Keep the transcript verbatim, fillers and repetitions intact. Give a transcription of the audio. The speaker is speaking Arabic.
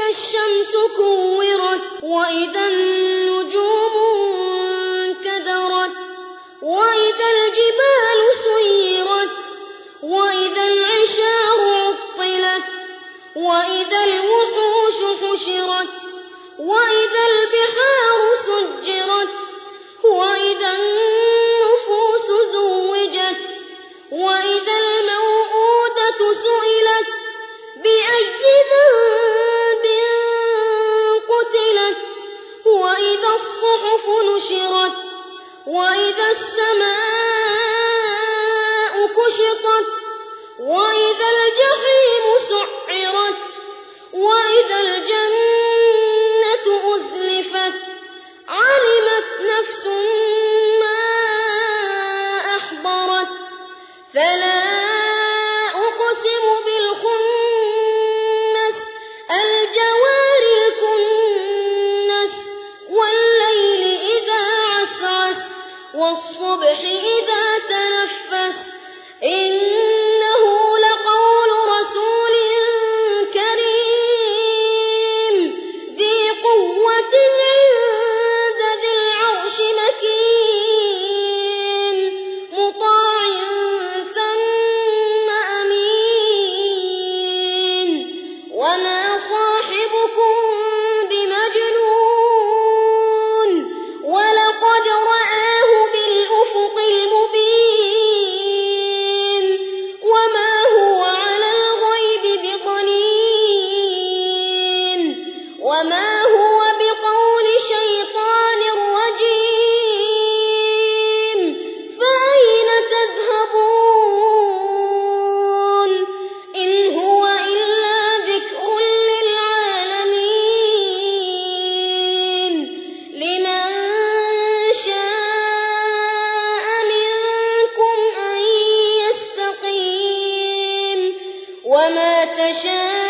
الشمس كورت وإذا النجوم انكدرت وإذا الجبال سيرت وإذا العشار عطلت وإذا الوحوش حشرت وإذا البحار سجرت وإذا النفوس زوجت وإذا الموءودة سئلت بأي ذنب قتلت وإذا الصحف نشرت وإذا السماء كشطت وإذا الجحيم سعرت وإذا الجنة أزلفت علمت نفس ما أحضرت فلا أقسم بالخنس الجوار الكنس والليل إذا عسعس والصبح إذا تنفس إنه لقول رسول كريم ذي قوة عند ذي العرش مكين مطاع ثم أمين وما صاحبكم بمجنون ولقد رآه بالأفق المبين وما هو على الغيب بضنين وما هو بقول شيطان رجيم فأين تذهبون إن هو إلا ذكر للعالمين لمن شاء منكم أن يستقيم وما تشاءون